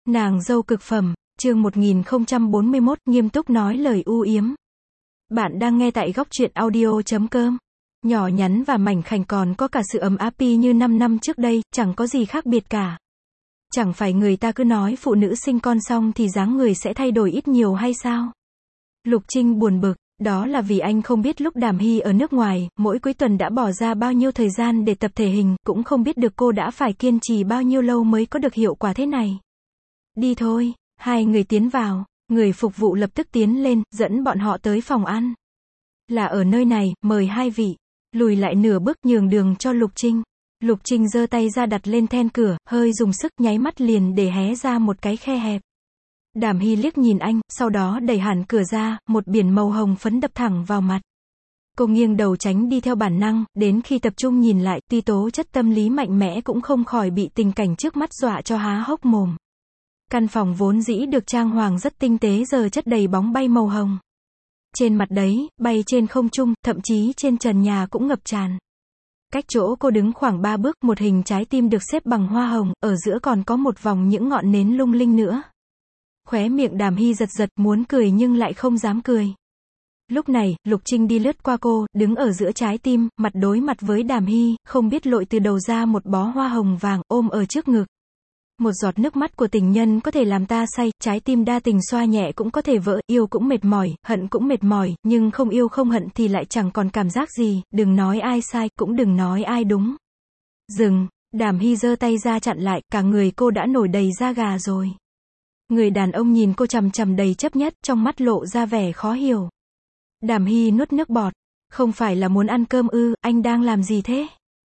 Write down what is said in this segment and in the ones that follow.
Nàng dâu cực phẩm, chương 1041, nghiêm túc nói lời u yếm. Bạn đang nghe tại góc truyện audio.com. Nhỏ nhắn và mảnh khảnh còn có cả sự ấm áp như 5 năm trước đây, chẳng có gì khác biệt cả. Chẳng phải người ta cứ nói phụ nữ sinh con xong thì dáng người sẽ thay đổi ít nhiều hay sao? Lục Trinh buồn bực, đó là vì anh không biết lúc Đàm Hy ở nước ngoài, mỗi cuối tuần đã bỏ ra bao nhiêu thời gian để tập thể hình, cũng không biết được cô đã phải kiên trì bao nhiêu lâu mới có được hiệu quả thế này. Đi thôi, hai người tiến vào, người phục vụ lập tức tiến lên, dẫn bọn họ tới phòng ăn. Là ở nơi này, mời hai vị. Lùi lại nửa bước nhường đường cho Lục Trinh. Lục Trinh giơ tay ra đặt lên then cửa, hơi dùng sức nháy mắt liền để hé ra một cái khe hẹp. Đàm Hy liếc nhìn anh, sau đó đẩy hẳn cửa ra, một biển màu hồng phấn đập thẳng vào mặt. Cô nghiêng đầu tránh đi theo bản năng, đến khi tập trung nhìn lại, tuy tố chất tâm lý mạnh mẽ cũng không khỏi bị tình cảnh trước mắt dọa cho há hốc mồm. Căn phòng vốn dĩ được trang hoàng rất tinh tế giờ chất đầy bóng bay màu hồng. Trên mặt đấy, bay trên không trung, thậm chí trên trần nhà cũng ngập tràn. Cách chỗ cô đứng khoảng 3 bước, một hình trái tim được xếp bằng hoa hồng, ở giữa còn có một vòng những ngọn nến lung linh nữa. Khóe miệng Đàm Hy giật giật, muốn cười nhưng lại không dám cười. Lúc này, Lục Trinh đi lướt qua cô, đứng ở giữa trái tim, mặt đối mặt với Đàm Hy, không biết lội từ đầu ra một bó hoa hồng vàng, ôm ở trước ngực. Một giọt nước mắt của tình nhân có thể làm ta say, trái tim đa tình xoa nhẹ cũng có thể vỡ, yêu cũng mệt mỏi, hận cũng mệt mỏi, nhưng không yêu không hận thì lại chẳng còn cảm giác gì, đừng nói ai sai, cũng đừng nói ai đúng. Dừng, Đàm Hy giơ tay ra chặn lại, cả người cô đã nổi đầy da gà rồi. Người đàn ông nhìn cô chằm chằm đầy chấp nhất, trong mắt lộ ra vẻ khó hiểu. Đàm Hy nuốt nước bọt, không phải là muốn ăn cơm ư, anh đang làm gì thế?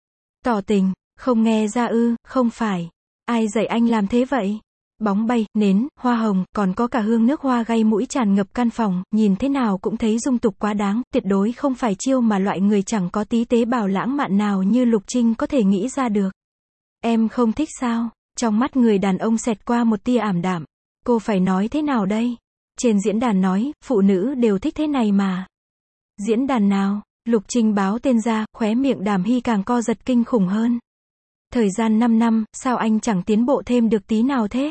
Tỏ tình, không nghe ra ư, không phải. Ai dạy anh làm thế vậy? Bóng bay, nến, hoa hồng, còn có cả hương nước hoa gây mũi tràn ngập căn phòng, nhìn thế nào cũng thấy dung tục quá đáng, tuyệt đối không phải chiêu mà loại người chẳng có tí tế bào lãng mạn nào như Lục Trinh có thể nghĩ ra được. Em không thích sao? Trong mắt người đàn ông xẹt qua một tia ảm đạm. Cô phải nói thế nào đây? Trên diễn đàn nói, phụ nữ đều thích thế này mà. Diễn đàn nào? Lục Trinh báo tên ra, khóe miệng Đàm Hy càng co giật kinh khủng hơn. Thời gian 5 năm, sao anh chẳng tiến bộ thêm được tí nào thế?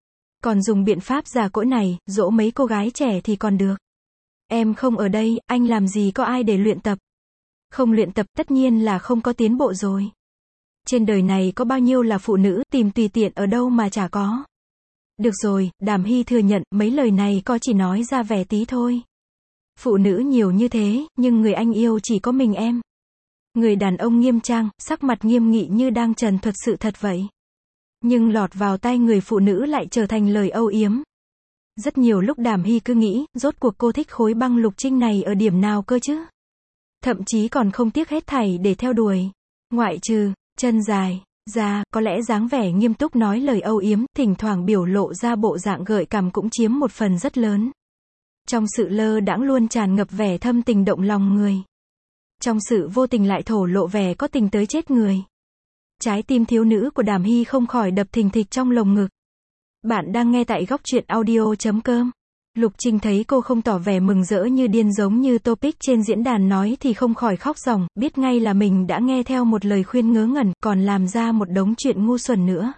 Còn dùng biện pháp già cỗi này, dỗ mấy cô gái trẻ thì còn được. Em không ở đây, anh làm gì có ai để luyện tập? Không luyện tập tất nhiên là không có tiến bộ rồi. Trên đời này có bao nhiêu là phụ nữ, tìm tùy tiện ở đâu mà chả có. Được rồi, Đàm Hy thừa nhận, mấy lời này có chỉ nói ra vẻ tí thôi. Phụ nữ nhiều như thế, nhưng người anh yêu chỉ có mình em. Người đàn ông nghiêm trang, sắc mặt nghiêm nghị như đang trần thuật sự thật vậy. Nhưng lọt vào tai người phụ nữ lại trở thành lời âu yếm. Rất nhiều lúc Đàm Hy cứ nghĩ, rốt cuộc cô thích khối băng Lục Trinh này ở điểm nào cơ chứ? Thậm chí còn không tiếc hết thảy để theo đuổi. Ngoại trừ, chân dài, da, có lẽ dáng vẻ nghiêm túc nói lời âu yếm, thỉnh thoảng biểu lộ ra bộ dạng gợi cảm cũng chiếm một phần rất lớn. Trong sự lơ đãng luôn tràn ngập vẻ thâm tình động lòng người. Trong sự vô tình lại thổ lộ vẻ có tình tới chết người. Trái tim thiếu nữ của Đàm Hy không khỏi đập thình thịch trong lồng ngực. Bạn đang nghe tại góc truyện audio.com. Lục Trinh thấy cô không tỏ vẻ mừng rỡ như điên giống như topic trên diễn đàn nói thì không khỏi khóc ròng, biết ngay là mình đã nghe theo một lời khuyên ngớ ngẩn, còn làm ra một đống chuyện ngu xuẩn nữa.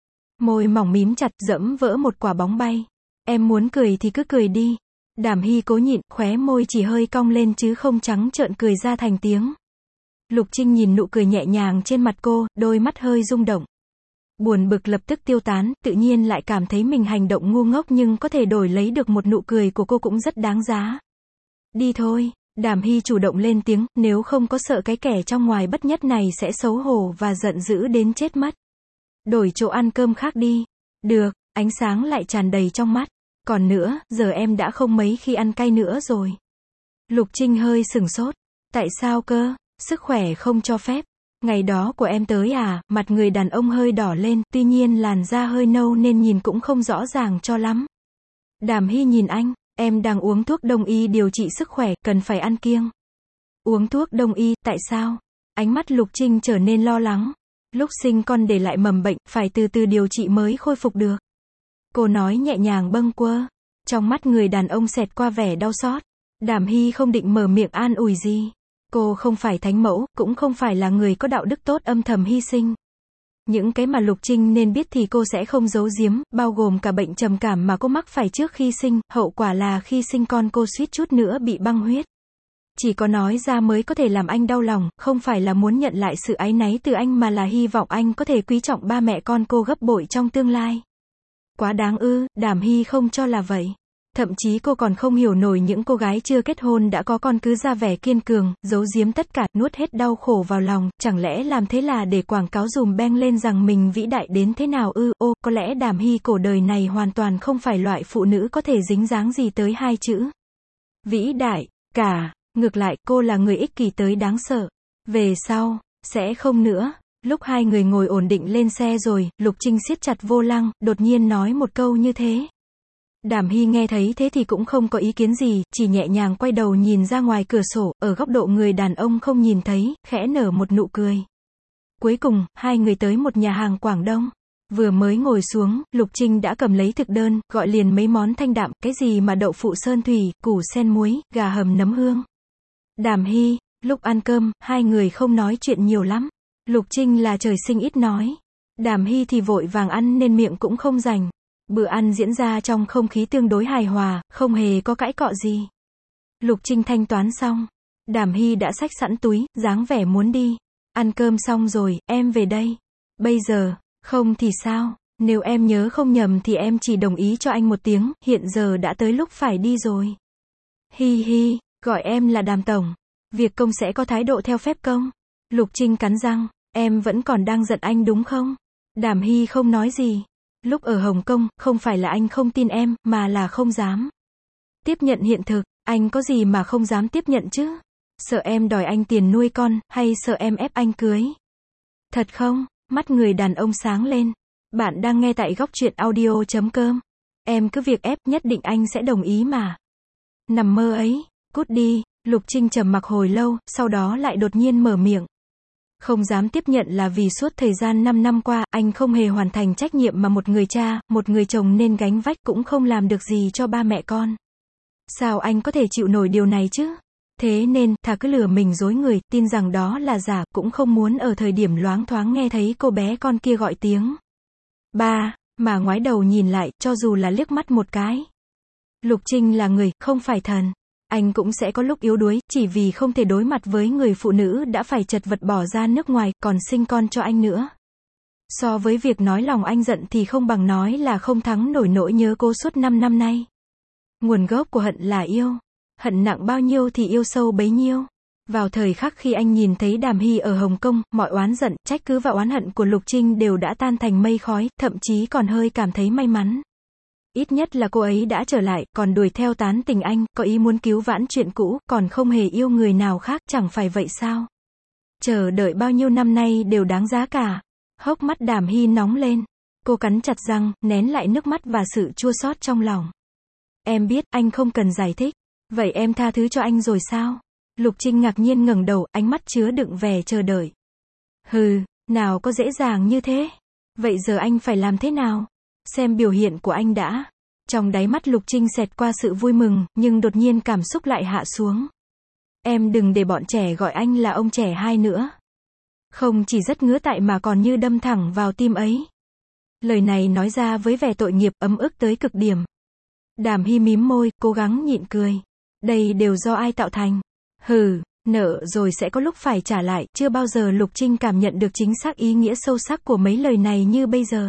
Môi mỏng mím chặt, dẫm vỡ một quả bóng bay. Em muốn cười thì cứ cười đi. Đàm Hy cố nhịn, khóe môi chỉ hơi cong lên chứ không trắng trợn cười ra thành tiếng. Lục Trinh nhìn nụ cười nhẹ nhàng trên mặt cô, đôi mắt hơi rung động. Buồn bực lập tức tiêu tán, tự nhiên lại cảm thấy mình hành động ngu ngốc nhưng có thể đổi lấy được một nụ cười của cô cũng rất đáng giá. Đi thôi, Đàm Hy chủ động lên tiếng, nếu không có sợ cái kẻ trong ngoài bất nhất này sẽ xấu hổ và giận dữ đến chết mất. Đổi chỗ ăn cơm khác đi. Được, ánh sáng lại tràn đầy trong mắt. Còn nữa, giờ em đã không mấy khi ăn cay nữa rồi. Lục Trinh hơi sửng sốt. Tại sao cơ? Sức khỏe không cho phép. Ngày đó của em tới à? Mặt người đàn ông hơi đỏ lên, tuy nhiên làn da hơi nâu nên nhìn cũng không rõ ràng cho lắm. Đàm Hy nhìn anh, em đang uống thuốc đông y điều trị sức khỏe, cần phải ăn kiêng. Uống thuốc đông y, tại sao? Ánh mắt Lục Trinh trở nên lo lắng. Lúc sinh con để lại mầm bệnh, phải từ từ điều trị mới khôi phục được. Cô nói nhẹ nhàng bâng quơ. Trong mắt người đàn ông xẹt qua vẻ đau xót. Đàm Hy không định mở miệng an ủi gì. Cô không phải thánh mẫu, cũng không phải là người có đạo đức tốt âm thầm hy sinh. Những cái mà Lục Trinh nên biết thì cô sẽ không giấu giếm, bao gồm cả bệnh trầm cảm mà cô mắc phải trước khi sinh, hậu quả là khi sinh con cô suýt chút nữa bị băng huyết. Chỉ có nói ra mới có thể làm anh đau lòng, không phải là muốn nhận lại sự áy náy từ anh mà là hy vọng anh có thể quý trọng ba mẹ con cô gấp bội trong tương lai. Quá đáng ư, Đàm Hy không cho là vậy. Thậm chí cô còn không hiểu nổi những cô gái chưa kết hôn đã có con cứ ra vẻ kiên cường, giấu giếm tất cả, nuốt hết đau khổ vào lòng, chẳng lẽ làm thế là để quảng cáo dùm beng lên rằng mình vĩ đại đến thế nào ư? Có lẽ Đàm Hy cổ đời này hoàn toàn không phải loại phụ nữ có thể dính dáng gì tới hai chữ vĩ đại, cả. Ngược lại, cô là người ích kỷ tới đáng sợ. Về sau, sẽ không nữa. Lúc hai người ngồi ổn định lên xe rồi, Lục Trinh siết chặt vô lăng, đột nhiên nói một câu như thế. Đàm Hy nghe thấy thế thì cũng không có ý kiến gì, chỉ nhẹ nhàng quay đầu nhìn ra ngoài cửa sổ, ở góc độ người đàn ông không nhìn thấy, khẽ nở một nụ cười. Cuối cùng, hai người tới một nhà hàng Quảng Đông. Vừa mới ngồi xuống, Lục Trinh đã cầm lấy thực đơn, gọi liền mấy món thanh đạm, cái gì mà đậu phụ sơn thủy, củ sen muối, gà hầm nấm hương. Đàm Hy, lúc ăn cơm, hai người không nói chuyện nhiều lắm. Lục Trinh là trời sinh ít nói. Đàm Hy thì vội vàng ăn nên miệng cũng không rảnh. Bữa ăn diễn ra trong không khí tương đối hài hòa, không hề có cãi cọ gì. Lục Trinh thanh toán xong. Đàm Hy đã xách sẵn túi, dáng vẻ muốn đi. Ăn cơm xong rồi, em về đây. Bây giờ, không thì sao? Nếu em nhớ không nhầm thì em chỉ đồng ý cho anh một tiếng, hiện giờ đã tới lúc phải đi rồi. Hi hi, gọi em là Đàm Tổng. Việc công sẽ có thái độ theo phép công. Lục Trinh cắn răng, em vẫn còn đang giận anh đúng không? Đàm Hy không nói gì. Lúc ở Hồng Kông, không phải là anh không tin em, mà là không dám tiếp nhận hiện thực. Anh có gì mà không dám tiếp nhận chứ? Sợ em đòi anh tiền nuôi con, hay sợ em ép anh cưới? Thật không? Mắt người đàn ông sáng lên. Bạn đang nghe tại góc truyện audio.com. Em cứ việc ép, nhất định anh sẽ đồng ý mà. Nằm mơ ấy, cút đi. Lục Trinh trầm mặc hồi lâu, sau đó lại đột nhiên mở miệng. Không dám tiếp nhận là vì suốt thời gian 5 năm qua, anh không hề hoàn thành trách nhiệm mà một người cha, một người chồng nên gánh vách, cũng không làm được gì cho ba mẹ con. Sao anh có thể chịu nổi điều này chứ? Thế nên, thà cứ lừa mình dối người, tin rằng đó là giả, cũng không muốn ở thời điểm loáng thoáng nghe thấy cô bé con kia gọi tiếng ba, mà ngoái đầu nhìn lại, cho dù là liếc mắt một cái. Lục Trinh là người, không phải thần. Anh cũng sẽ có lúc yếu đuối, chỉ vì không thể đối mặt với người phụ nữ đã phải chật vật bỏ ra nước ngoài, còn sinh con cho anh nữa. So với việc nói lòng anh giận thì không bằng nói là không thắng nổi nỗi nhớ cô suốt 5 năm nay. Nguồn gốc của hận là yêu. Hận nặng bao nhiêu thì yêu sâu bấy nhiêu. Vào thời khắc khi anh nhìn thấy Đàm Hy ở Hồng Kông, mọi oán giận, trách cứ và oán hận của Lục Trinh đều đã tan thành mây khói, thậm chí còn hơi cảm thấy may mắn. Ít nhất là cô ấy đã trở lại, còn đuổi theo tán tình anh, có ý muốn cứu vãn chuyện cũ, còn không hề yêu người nào khác, chẳng phải vậy sao? Chờ đợi bao nhiêu năm nay đều đáng giá cả. Hốc mắt Đàm Hy nóng lên. Cô cắn chặt răng, nén lại nước mắt và sự chua xót trong lòng. Em biết, anh không cần giải thích. Vậy em tha thứ cho anh rồi sao? Lục Trinh ngạc nhiên ngẩng đầu, ánh mắt chứa đựng vẻ chờ đợi. Hừ, nào có dễ dàng như thế. Vậy giờ anh phải làm thế nào? Xem biểu hiện của anh đã. Trong đáy mắt Lục Trinh xẹt qua sự vui mừng, nhưng đột nhiên cảm xúc lại hạ xuống. Em đừng để bọn trẻ gọi anh là ông trẻ hai nữa. Không chỉ rất ngứa tại mà còn như đâm thẳng vào tim ấy. Lời này nói ra với vẻ tội nghiệp, ấm ức tới cực điểm. Đàm Hy mím môi, cố gắng nhịn cười. Đây đều do ai tạo thành? Hừ, nợ rồi sẽ có lúc phải trả lại. Chưa bao giờ Lục Trinh cảm nhận được chính xác ý nghĩa sâu sắc của mấy lời này như bây giờ.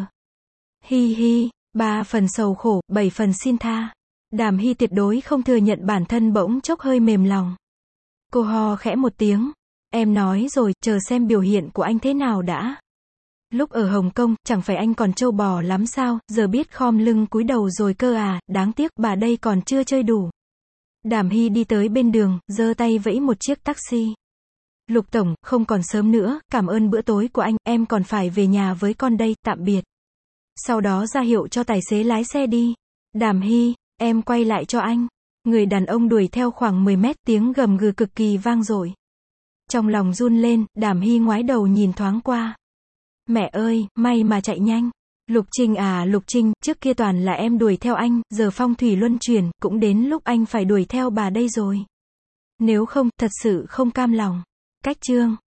Hi hi, 3 phần sầu khổ, 7 phần xin tha. Đàm Hy tuyệt đối không thừa nhận bản thân bỗng chốc hơi mềm lòng. Cô ho khẽ một tiếng. Em nói rồi, chờ xem biểu hiện của anh thế nào đã. Lúc ở Hồng Kông, chẳng phải anh còn trâu bò lắm sao, giờ biết khom lưng cúi đầu rồi cơ à, đáng tiếc bà đây còn chưa chơi đủ. Đàm Hy đi tới bên đường, giơ tay vẫy một chiếc taxi. Lục Tổng, không còn sớm nữa, cảm ơn bữa tối của anh, em còn phải về nhà với con đây, tạm biệt. Sau đó ra hiệu cho tài xế lái xe đi. Đàm Hy, em quay lại cho anh. Người đàn ông đuổi theo khoảng 10 mét, tiếng gầm gừ cực kỳ vang dội. Trong lòng run lên, Đàm Hy ngoái đầu nhìn thoáng qua. Mẹ ơi, may mà chạy nhanh. Lục Trinh à, Lục Trinh, trước kia toàn là em đuổi theo anh, giờ phong thủy luân chuyển, cũng đến lúc anh phải đuổi theo bà đây rồi. Nếu không, thật sự không cam lòng. Cách chương